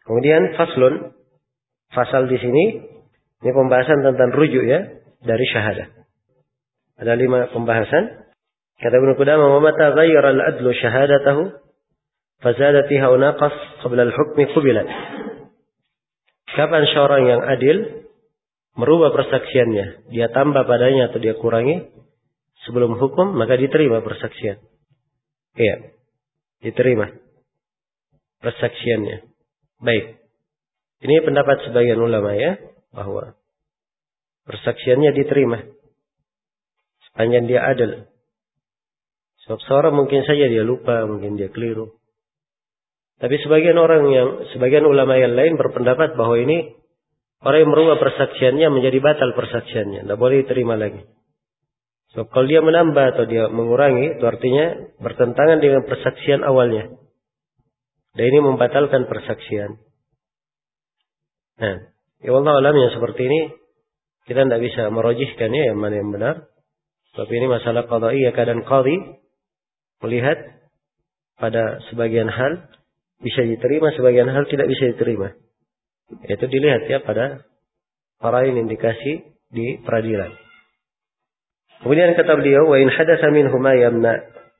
Kemudian faslun, fasal di sini ini pembahasan tentang rujuk ya dari syahadah. Ada 5 pembahasan. Kata Ibnu Qudamah, "Wa mata ghayyara al-adlu syahadatahu fazada fiha unaqas qabla al-hukmi qubilat." Kapan seorang yang adil merubah persaksiannya, dia tambah padanya atau dia kurangi sebelum hukum, maka diterima persaksian. Iya, diterima persaksiannya. Baik. Ini pendapat sebagian ulama ya, bahwa persaksiannya diterima sepanjang dia adil. Sebab seorang mungkin saja dia lupa, mungkin dia keliru. Tapi sebagian ulama yang lain berpendapat bahwa ini orang yang merubah persaksiannya menjadi batal persaksiannya, tidak boleh diterima lagi. Sebab kalau dia menambah atau dia mengurangi, itu artinya bertentangan dengan persaksian awalnya. Dan ini membatalkan persaksian. Nah, ya Allah alam yang seperti ini kita tidak bisa merojihkan ya yang mana yang benar. Sebab ini masalah qada'iyah, keadaan qadhi melihat pada sebagian hal bisa diterima, sebagian hal tidak bisa diterima. Itu dilihat ya pada parain indikasi di peradilan. Kemudian kata beliau, wa in hadatsa minhu ma yamna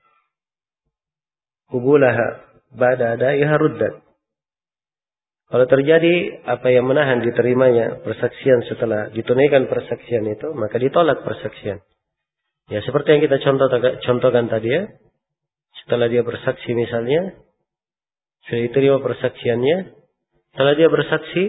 qubulaha ba'da ada'iha ruddat. Kalau terjadi apa yang menahan diterimanya persaksian setelah ditunaikan persaksian itu, maka ditolak persaksian. Ya seperti yang kita contohkan tadi ya. Setelah dia bersaksi misalnya, sudah diterima persaksiannya, setelah dia bersaksi,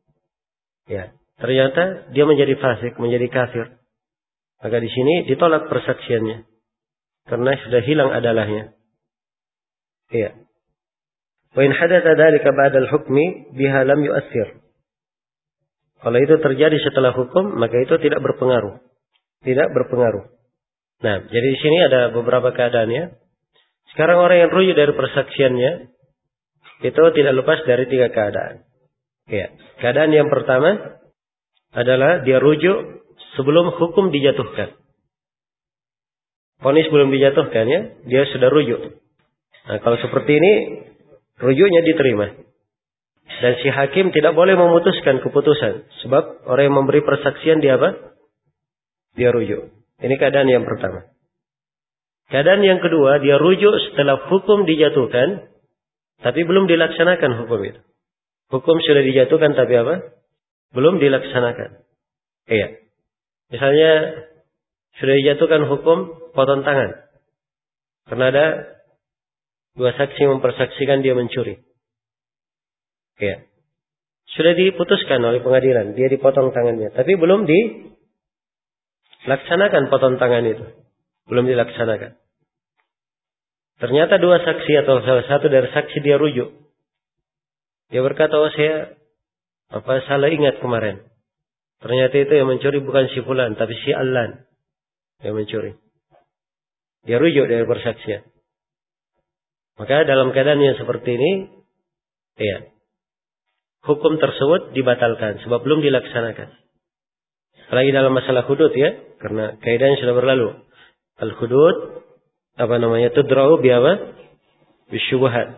ya ternyata dia menjadi fasik, menjadi kafir. Maka di sini ditolak persaksiannya karena sudah hilang adalahnya. Iya. Wa in hadatsa dzalika ba'da al-hukmi biha lam yu'athir. Kalau itu terjadi setelah hukum, maka itu tidak berpengaruh. Tidak berpengaruh. Nah, jadi di sini ada beberapa keadaan ya. Sekarang orang yang rujuk dari persaksiannya itu tidak lepas dari 3 keadaan. Ya. Keadaan yang pertama adalah dia rujuk sebelum hukum dijatuhkan. Vonis belum dijatuhkan ya, dia sudah rujuk. Nah, kalau seperti ini rujuknya diterima. Dan si hakim tidak boleh memutuskan keputusan, sebab orang yang memberi persaksian dia apa? Dia rujuk. Ini keadaan yang pertama. Keadaan yang kedua, dia rujuk setelah hukum dijatuhkan, tapi belum dilaksanakan hukum itu. Hukum sudah dijatuhkan, tapi apa? Belum dilaksanakan. Iya. Misalnya, sudah dijatuhkan hukum potong tangan. Karena ada 2 saksi mempersaksikan dia mencuri. Iya. Sudah diputuskan oleh pengadilan, dia dipotong tangannya. Tapi belum dilaksanakan potong tangan itu. Belum dilaksanakan. Ternyata 2 saksi atau salah satu dari saksi dia rujuk. Dia berkata, oh saya salah ingat kemarin. Ternyata itu yang mencuri bukan si fulan, tapi si Allan yang mencuri. Dia rujuk dari persaksian. Maka dalam keadaan yang seperti ini, ya, hukum tersebut dibatalkan sebab belum dilaksanakan. Lagi dalam masalah hudud ya, karena kaidahnya sudah berlalu. Al-hudud tudra'u bisyubhat.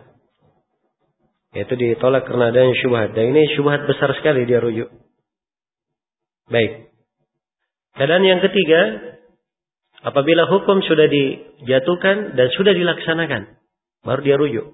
Itu ditolak karena adanya syubhat. Dan ini syubhat besar sekali dia rujuk. Baik. Keadaan yang ketiga, apabila hukum sudah dijatuhkan dan sudah dilaksanakan, baru dia rujuk.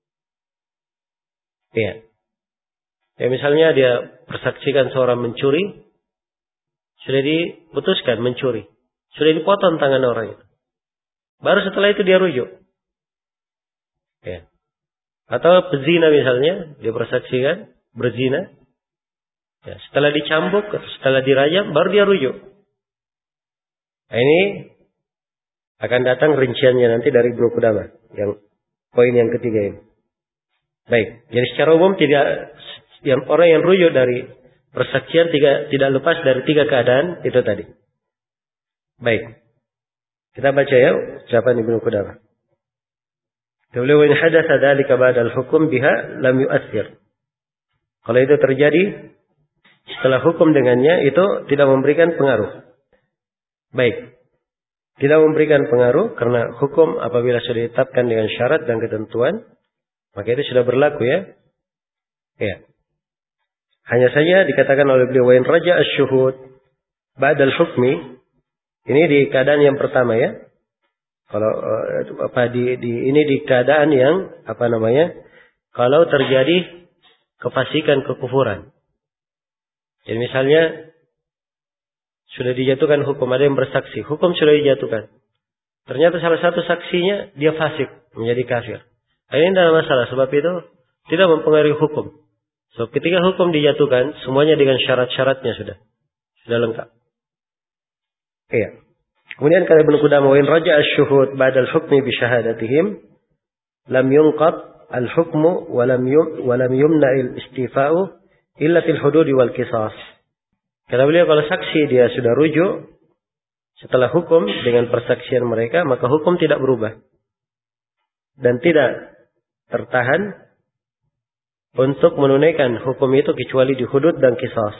Iya. Ya misalnya dia persaksikan seorang mencuri, sudah diputuskan mencuri, sudah dipotong tangan orang itu. Baru setelah itu dia rujuk. Ya. Atau pezina misalnya, dia persaksikan berzina. Ya, setelah dicambuk, setelah dirajam, baru dia rujuk. Nah, ini akan datang rinciannya nanti dari Ibnu Qudamah, yang poin yang ketiga ini. Baik, jadi secara umum orang yang rujuk dari persaksian tidak lepas dari 3 keadaan itu tadi. Baik. Kita baca ya ucapan Ibnu Qudamah. Beliau in hadatsa dzalika ba'da al-hukm biha lam yu'athir. Kalau itu terjadi setelah hukum dengannya, itu tidak memberikan pengaruh. Baik. Tidak memberikan pengaruh karena hukum apabila sudah ditetapkan dengan syarat dan ketentuan, maka itu sudah berlaku ya. Ya. Hanya saja dikatakan oleh beliau wa in raja asy-syuhud ba'dal hukmi, ini di keadaan yang pertama ya. Kalau ini di keadaan yang kalau terjadi kefasikan, kekufuran. Jadi misalnya sudah dijatuhkan hukum, ada yang bersaksi, hukum sudah dijatuhkan. Ternyata salah satu saksinya dia fasik, menjadi kafir. Ini tidak masalah, sebab itu tidak mempengaruhi hukum. So, ketika hukum dijatuhkan, semuanya dengan syarat-syaratnya sudah lengkap. Iya. Kemudian kata Ibnu Qudamah, wa in raja'a asy-syuhud ba'da al-hukmi bi syahadatihim lam yunqad al-hukmu wa lam yumna al-istifa'u illa fil hudud wal qisas. Kata beliau, kalau saksi dia sudah rujuk setelah hukum dengan persaksian mereka, maka hukum tidak berubah dan tidak tertahan untuk menunaikan hukum itu kecuali di hudud dan qisas.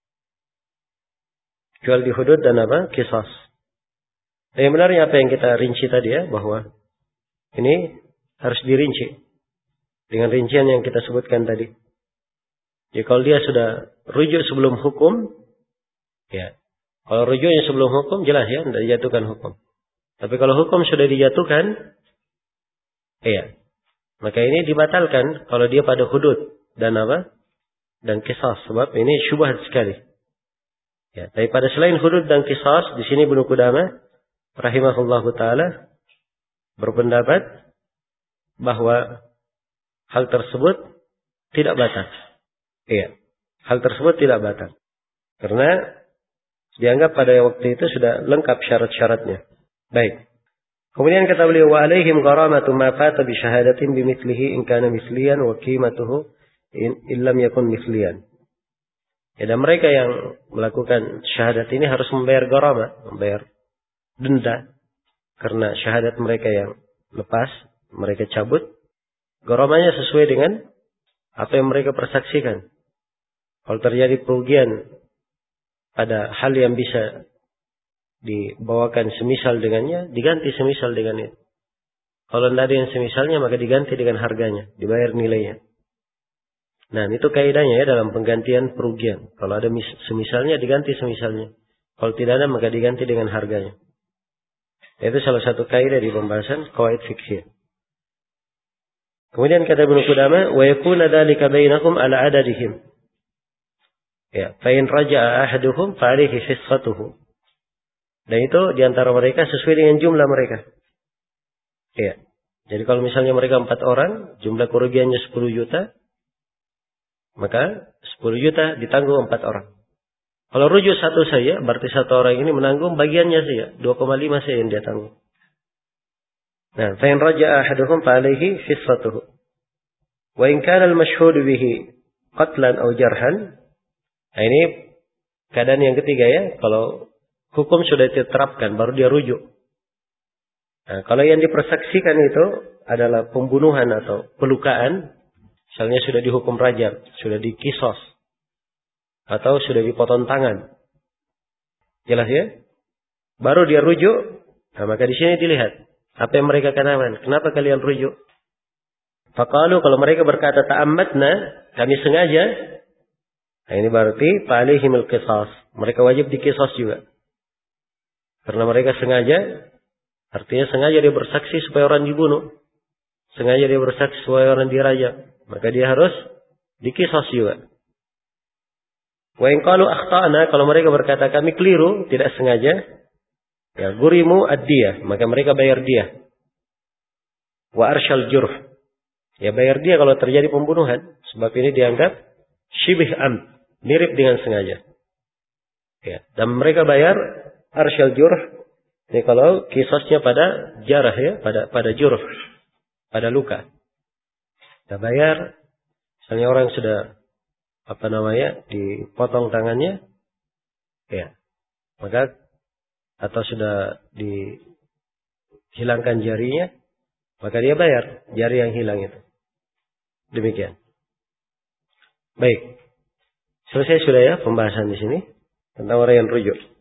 Kecuali di hudud dan qisas. Dan yang benarnya apa yang kita rinci tadi ya, bahwa ini harus dirinci dengan rincian yang kita sebutkan tadi. Jadi kalau dia sudah rujuk sebelum hukum, ya. Kalau rujuknya sebelum hukum jelas ya, tidak dijatuhkan hukum. Tapi kalau hukum sudah dijatuhkan, iya, maka ini dibatalkan kalau dia pada hudud dan dan qisas, sebab ini syubhat sekali. Ya, daripada selain hudud dan qisas, di sini Ibnu Qudamah rahimahullahu taala berpendapat bahwa hal tersebut tidak batal. Iya, hal tersebut tidak batal. Karena dianggap pada waktu itu sudah lengkap syarat-syaratnya. Baik. Kemudian kata beliau, wa alaihim gharamatu ma fata bi syahadatin bimithlihi in kana misliyan wa qimatuhu in lam yakun misliyan. Ya, dan mereka yang melakukan syahadat ini harus membayar gharamah, membayar denda karena syahadat mereka yang lepas, mereka cabut. Gharamahnya sesuai dengan apa yang mereka persaksikan. Kalau terjadi kerugian pada hal yang bisa dibawakan semisal dengannya, diganti semisal dengan itu. Kalau tidak ada yang semisalnya, maka diganti dengan harganya, dibayar nilainya. Nah, itu kaidahnya ya dalam penggantian kerugian. Kalau ada semisalnya, diganti semisalnya. Kalau tidak ada, maka diganti dengan harganya. Itu salah satu kaidah di pembahasan qawaid fiqhiyah. Kemudian kata Ibnu Qudamah, wa yakuna dzalika bainakum ala adadihim. Ya, fa in raja'a ahaduhum fa alayhi hissatuhu. Dan itu di antara mereka sesuai dengan jumlah mereka. Ya. Jadi kalau misalnya mereka 4 orang, jumlah kerugiannya 10 juta, maka 10 juta ditanggung 4 orang. Kalau rujuk satu saja, berarti satu orang ini menanggung bagiannya saja, 2,5 saja yang dia tanggung. Nah, fa in raja'a ahaduhum fa alayhi hissatuhu. Wa in kana al-mashhud bihi qatlan aw jarhan. Nah, ini keadaan yang ketiga ya, kalau hukum sudah diterapkan baru dia rujuk. Nah, kalau yang dipersaksikan itu adalah pembunuhan atau pelukaan, misalnya sudah dihukum rajam, sudah dikisos, atau sudah dipotong tangan. Jelas ya? Baru dia rujuk. Nah, maka di sini dilihat apa yang mereka katakan. Kenapa kalian rujuk? Faqalu, kalau mereka berkata ta'ammatna, kami sengaja. Nah, ini berarti fa'alaihimul qisas. Mereka wajib dikisos juga. Karena mereka sengaja, artinya sengaja dia bersaksi supaya orang dibunuh. Sengaja dia bersaksi supaya orang dirajam. Maka dia harus dikisos juga. Wa in qalu akhtana, kalau mereka berkata kami keliru, tidak sengaja, ya gurimu ad-diyah, maka mereka bayar diyah. Wa arsyal jurh, ya bayar diyah kalau terjadi pembunuhan, sebab ini dianggap syibih am, mirip dengan sengaja. Ya, dan mereka bayar arsyal jurh, ini kalau kisosnya pada jarah ya, pada jurh, pada luka. Kita bayar, misalnya orang sudah dipotong tangannya, ya, maka atau sudah dihilangkan jarinya, maka dia bayar jari yang hilang itu. Demikian. Baik, selesai sudah ya pembahasan di sini tentang orang yang rujuk.